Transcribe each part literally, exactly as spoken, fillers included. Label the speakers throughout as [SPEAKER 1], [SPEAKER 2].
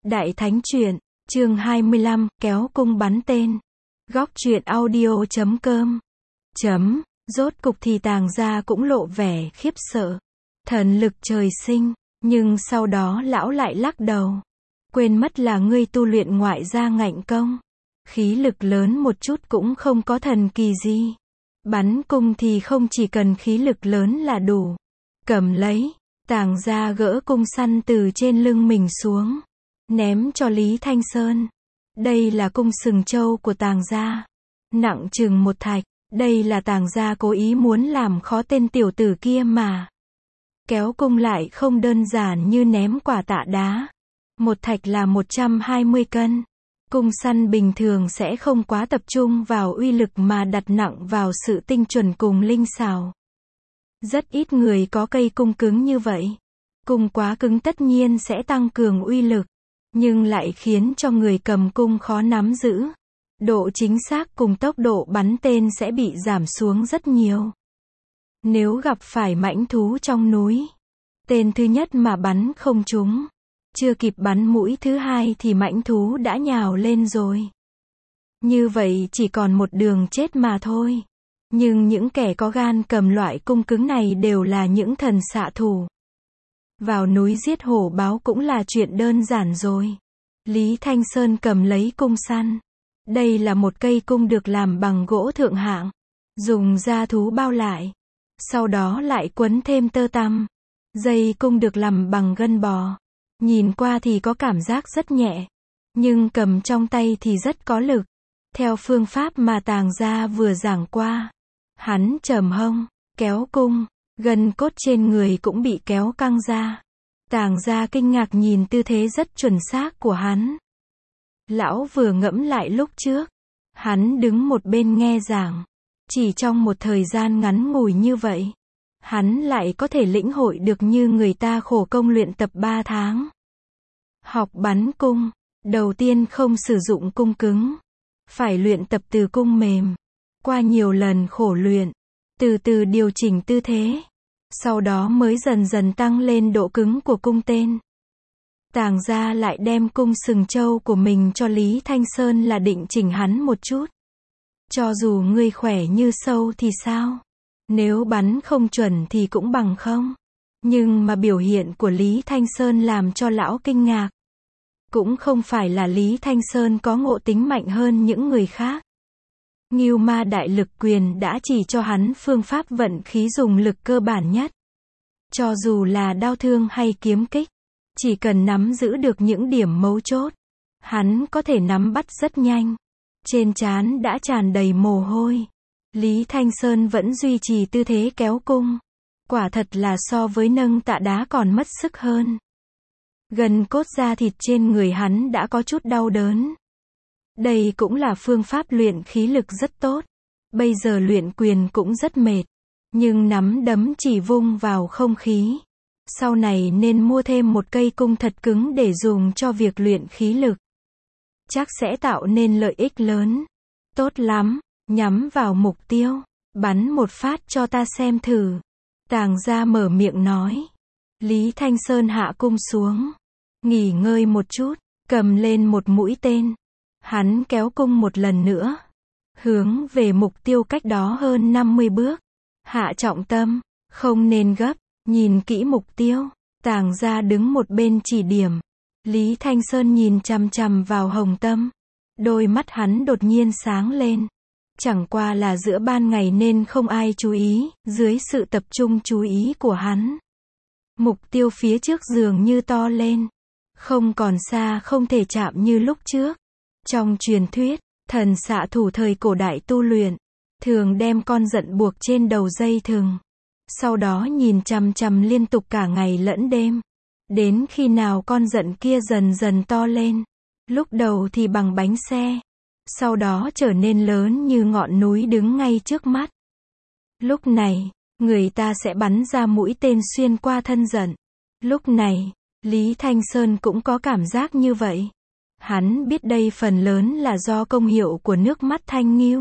[SPEAKER 1] Đại Thánh Truyện, chương hai mươi lăm, kéo cung bắn tên. Góc truyện audio chấm com. Chấm, rốt cục thì Tàng gia cũng lộ vẻ khiếp sợ. Thần lực trời sinh, nhưng sau đó lão lại lắc đầu. Quên mất là ngươi tu luyện ngoại gia ngạnh công. Khí lực lớn một chút cũng không có thần kỳ gì. Bắn cung thì không chỉ cần khí lực lớn là đủ. Cầm lấy, Tàng gia gỡ cung săn từ trên lưng mình xuống. Ném cho Lý Thanh Sơn. Đây là cung sừng trâu của Tàng gia. Nặng chừng một thạch. Đây là Tàng gia cố ý muốn làm khó tên tiểu tử kia mà. Kéo cung lại không đơn giản như ném quả tạ đá. Một thạch là một trăm hai mươi cân. Cung săn bình thường sẽ không quá tập trung vào uy lực mà đặt nặng vào sự tinh chuẩn cùng linh xảo. Rất ít người có cây cung cứng như vậy. Cung quá cứng tất nhiên sẽ tăng cường uy lực, nhưng lại khiến cho người cầm cung khó nắm giữ. Độ chính xác cùng tốc độ bắn tên sẽ bị giảm xuống rất nhiều. Nếu gặp phải mãnh thú trong núi, tên thứ nhất mà bắn không trúng, chưa kịp bắn mũi thứ hai thì mãnh thú đã nhào lên rồi. Như vậy chỉ còn một đường chết mà thôi. Nhưng những kẻ có gan cầm loại cung cứng này đều là những thần xạ thủ. Vào núi giết hổ báo cũng là chuyện đơn giản rồi. Lý Thanh Sơn cầm lấy cung săn. Đây là một cây cung được làm bằng gỗ thượng hạng, dùng da thú bao lại, sau đó lại quấn thêm tơ tằm. Dây cung được làm bằng gân bò. Nhìn qua thì có cảm giác rất nhẹ, nhưng cầm trong tay thì rất có lực. Theo phương pháp mà Tàng gia vừa giảng qua, hắn trầm hông, kéo cung, gân cốt trên người cũng bị kéo căng ra. Tàng gia kinh ngạc nhìn tư thế rất chuẩn xác của hắn. Lão vừa ngẫm lại lúc trước, hắn đứng một bên nghe giảng. Chỉ trong một thời gian ngắn ngủi như vậy, hắn lại có thể lĩnh hội được như người ta khổ công luyện tập ba tháng. Học bắn cung, đầu tiên không sử dụng cung cứng, phải luyện tập từ cung mềm. Qua nhiều lần khổ luyện, từ từ điều chỉnh tư thế, sau đó mới dần dần tăng lên độ cứng của cung tên. Tàng gia lại đem cung sừng trâu của mình cho Lý Thanh Sơn là định chỉnh hắn một chút. Cho dù ngươi khỏe như sâu thì sao? Nếu bắn không chuẩn thì cũng bằng không. Nhưng mà biểu hiện của Lý Thanh Sơn làm cho lão kinh ngạc. Cũng không phải là Lý Thanh Sơn có ngộ tính mạnh hơn những người khác. Ngưu Ma Đại Lực Quyền đã chỉ cho hắn phương pháp vận khí dùng lực cơ bản nhất. Cho dù là đao thương hay kiếm kích, chỉ cần nắm giữ được những điểm mấu chốt, hắn có thể nắm bắt rất nhanh. Trên trán đã tràn đầy mồ hôi. Lý Thanh Sơn vẫn duy trì tư thế kéo cung. Quả thật là so với nâng tạ đá còn mất sức hơn. Gần cốt da thịt trên người hắn đã có chút đau đớn. Đây cũng là phương pháp luyện khí lực rất tốt. Bây giờ luyện quyền cũng rất mệt. Nhưng nắm đấm chỉ vung vào không khí. Sau này nên mua thêm một cây cung thật cứng để dùng cho việc luyện khí lực. Chắc sẽ tạo nên lợi ích lớn. Tốt lắm, nhắm vào mục tiêu. Bắn một phát cho ta xem thử. Tàng gia mở miệng nói. Lý Thanh Sơn hạ cung xuống. Nghỉ ngơi một chút, cầm lên một mũi tên. Hắn kéo cung một lần nữa. Hướng về mục tiêu cách đó hơn năm mươi bước. Hạ trọng tâm, không nên gấp, nhìn kỹ mục tiêu. Tàng gia đứng một bên chỉ điểm. Lý Thanh Sơn nhìn chằm chằm vào hồng tâm. Đôi mắt hắn đột nhiên sáng lên. Chẳng qua là giữa ban ngày nên không ai chú ý, dưới sự tập trung chú ý của hắn. Mục tiêu phía trước dường như to lên. Không còn xa không thể chạm như lúc trước. Trong truyền thuyết, thần xạ thủ thời cổ đại tu luyện, thường đem con giận buộc trên đầu dây thừng. Sau đó nhìn chằm chằm liên tục cả ngày lẫn đêm. Đến khi nào con giận kia dần dần to lên. Lúc đầu thì bằng bánh xe. Sau đó trở nên lớn như ngọn núi đứng ngay trước mắt. Lúc này, người ta sẽ bắn ra mũi tên xuyên qua thân giận. Lúc này, Lý Thanh Sơn cũng có cảm giác như vậy. Hắn biết đây phần lớn là do công hiệu của nước mắt thanh ngưu.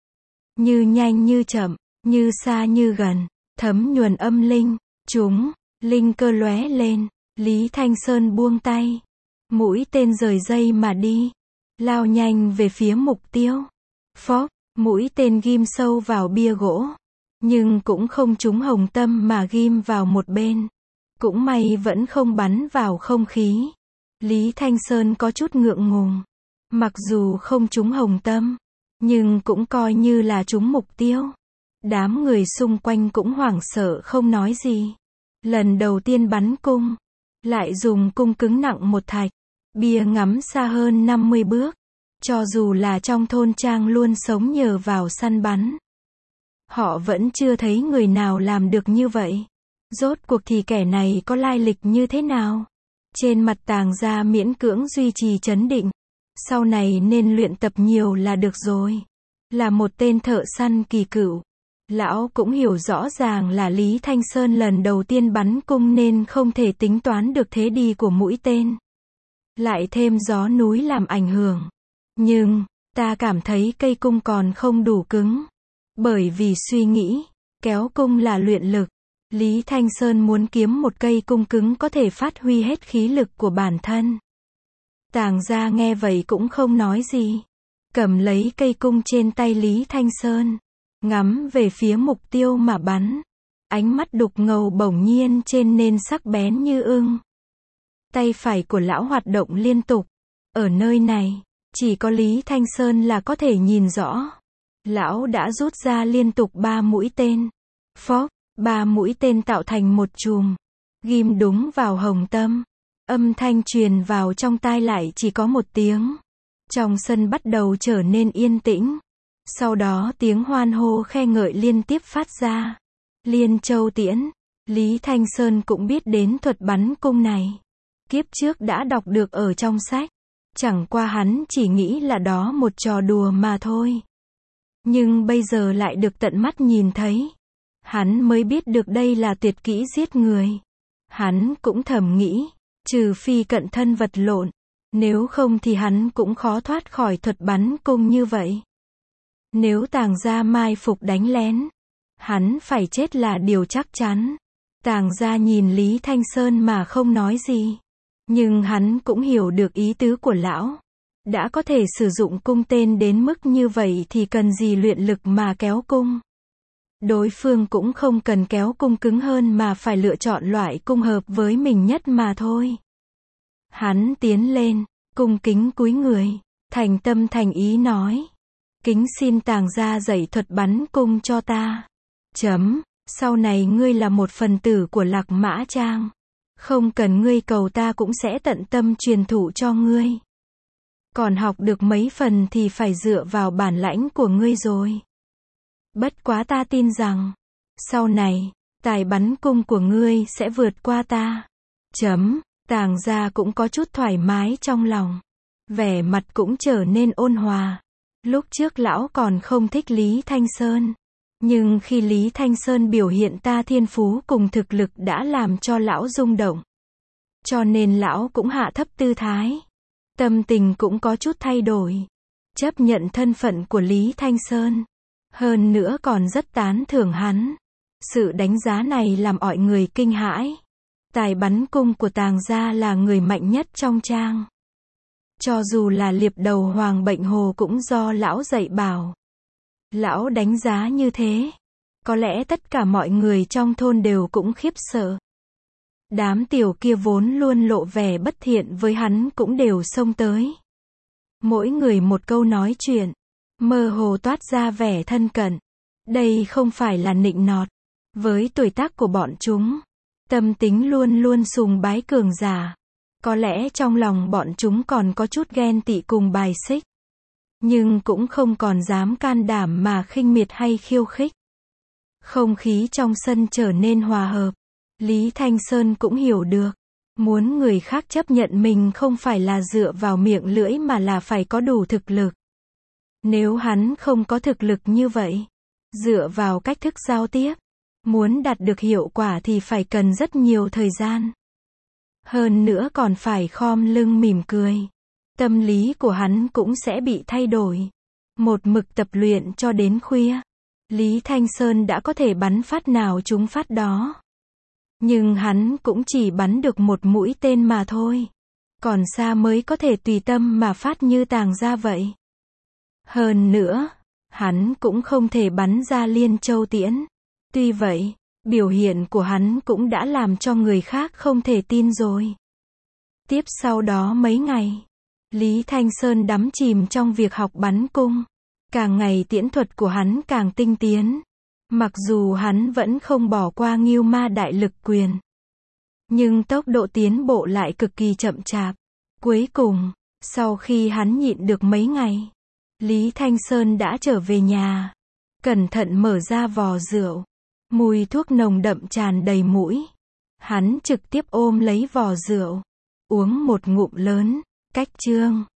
[SPEAKER 1] Như nhanh như chậm, như xa như gần, thấm nhuần âm linh, chúng, linh cơ lóe lên, Lý Thanh Sơn buông tay. Mũi tên rời dây mà đi, lao nhanh về phía mục tiêu. Phốc, mũi tên ghim sâu vào bia gỗ, nhưng cũng không trúng hồng tâm mà ghim vào một bên. Cũng may vẫn không bắn vào không khí. Lý Thanh Sơn có chút ngượng ngùng. Mặc dù không trúng hồng tâm, nhưng cũng coi như là trúng mục tiêu. Đám người xung quanh cũng hoảng sợ không nói gì. Lần đầu tiên bắn cung, lại dùng cung cứng nặng một thạch. Bia ngắm xa hơn năm mươi bước. Cho dù là trong thôn trang luôn sống nhờ vào săn bắn, họ vẫn chưa thấy người nào làm được như vậy. Rốt cuộc thì kẻ này có lai lịch như thế nào? Trên mặt Tàng Gia miễn cưỡng duy trì trấn định. Sau này nên luyện tập nhiều là được rồi. Là một tên thợ săn kỳ cựu, lão cũng hiểu rõ ràng là Lý Thanh Sơn lần đầu tiên bắn cung nên không thể tính toán được thế đi của mũi tên. Lại thêm gió núi làm ảnh hưởng. Nhưng, ta cảm thấy cây cung còn không đủ cứng. Bởi vì suy nghĩ, kéo cung là luyện lực. Lý Thanh Sơn muốn kiếm một cây cung cứng có thể phát huy hết khí lực của bản thân. Tàng Gia nghe vậy cũng không nói gì. Cầm lấy cây cung trên tay Lý Thanh Sơn, ngắm về phía mục tiêu mà bắn. Ánh mắt đục ngầu bỗng nhiên trên nên sắc bén như ưng. Tay phải của lão hoạt động liên tục. Ở nơi này, chỉ có Lý Thanh Sơn là có thể nhìn rõ. Lão đã rút ra liên tục ba mũi tên. Phốc, ba mũi tên tạo thành một chùm, ghim đúng vào hồng tâm. Âm thanh truyền vào trong tai lại chỉ có một tiếng. Trong sân bắt đầu trở nên yên tĩnh. Sau đó tiếng hoan hô khen ngợi liên tiếp phát ra. Liên Châu Tiễn. Lý Thanh Sơn cũng biết đến thuật bắn cung này. Kiếp trước đã đọc được ở trong sách. Chẳng qua hắn chỉ nghĩ là đó một trò đùa mà thôi. Nhưng bây giờ lại được tận mắt nhìn thấy. Hắn mới biết được đây là tuyệt kỹ giết người. Hắn cũng thầm nghĩ, trừ phi cận thân vật lộn, nếu không thì hắn cũng khó thoát khỏi thuật bắn cung như vậy. Nếu Tàng Gia mai phục đánh lén, hắn phải chết là điều chắc chắn. Tàng Gia nhìn Lý Thanh Sơn mà không nói gì. Nhưng hắn cũng hiểu được ý tứ của lão. Đã có thể sử dụng cung tên đến mức như vậy thì cần gì luyện lực mà kéo cung. Đối phương cũng không cần kéo cung cứng hơn mà phải lựa chọn loại cung hợp với mình nhất mà thôi. Hắn tiến lên, cung kính cúi người, thành tâm thành ý nói. Kính xin Tàng Gia dạy thuật bắn cung cho ta. Chấm, sau này ngươi là một phần tử của Lạc Mã Trang. Không cần ngươi cầu ta cũng sẽ tận tâm truyền thụ cho ngươi. Còn học được mấy phần thì phải dựa vào bản lãnh của ngươi rồi. Bất quá ta tin rằng, sau này, tài bắn cung của ngươi sẽ vượt qua ta. Chấm, Tàng Gia cũng có chút thoải mái trong lòng. Vẻ mặt cũng trở nên ôn hòa. Lúc trước lão còn không thích Lý Thanh Sơn. Nhưng khi Lý Thanh Sơn biểu hiện ta thiên phú cùng thực lực đã làm cho lão rung động. Cho nên lão cũng hạ thấp tư thái. Tâm tình cũng có chút thay đổi. Chấp nhận thân phận của Lý Thanh Sơn. Hơn nữa còn rất tán thưởng hắn. Sự đánh giá này làm mọi người kinh hãi. Tài bắn cung của Tàng Gia là người mạnh nhất trong trang. Cho dù là liệp đầu Hoàng Bệnh Hồ cũng do lão dạy bảo. Lão đánh giá như thế. Có lẽ tất cả mọi người trong thôn đều cũng khiếp sợ. Đám tiểu kia vốn luôn lộ vẻ bất thiện với hắn cũng đều xông tới. Mỗi người một câu nói chuyện. Mơ hồ toát ra vẻ thân cận. Đây không phải là nịnh nọt. Với tuổi tác của bọn chúng, tâm tính luôn luôn sùng bái cường giả. Có lẽ trong lòng bọn chúng còn có chút ghen tị cùng bài xích. Nhưng cũng không còn dám can đảm mà khinh miệt hay khiêu khích. Không khí trong sân trở nên hòa hợp. Lý Thanh Sơn cũng hiểu được. Muốn người khác chấp nhận mình không phải là dựa vào miệng lưỡi mà là phải có đủ thực lực. Nếu hắn không có thực lực như vậy, dựa vào cách thức giao tiếp, muốn đạt được hiệu quả thì phải cần rất nhiều thời gian. Hơn nữa còn phải khom lưng mỉm cười. Tâm lý của hắn cũng sẽ bị thay đổi. Một mực tập luyện cho đến khuya. Lý Thanh Sơn đã có thể bắn phát nào trúng phát đó. Nhưng hắn cũng chỉ bắn được một mũi tên mà thôi. còn xa mới có thể tùy tâm mà phát như Tàng Gia vậy. Hơn nữa, hắn cũng không thể bắn ra liên châu tiễn. Tuy vậy, biểu hiện của hắn cũng đã làm cho người khác không thể tin rồi. Tiếp sau đó mấy ngày, Lý Thanh Sơn đắm chìm trong việc học bắn cung. Càng ngày tiễn thuật của hắn càng tinh tiến. Mặc dù hắn vẫn không bỏ qua Ngưu Ma Đại Lực Quyền, nhưng tốc độ tiến bộ lại cực kỳ chậm chạp. Cuối cùng, sau khi hắn nhịn được mấy ngày, Lý Thanh Sơn đã trở về nhà. Cẩn thận mở ra vò rượu. Mùi thuốc nồng đậm tràn đầy mũi. Hắn trực tiếp ôm lấy vò rượu, uống một ngụm lớn. Cách chương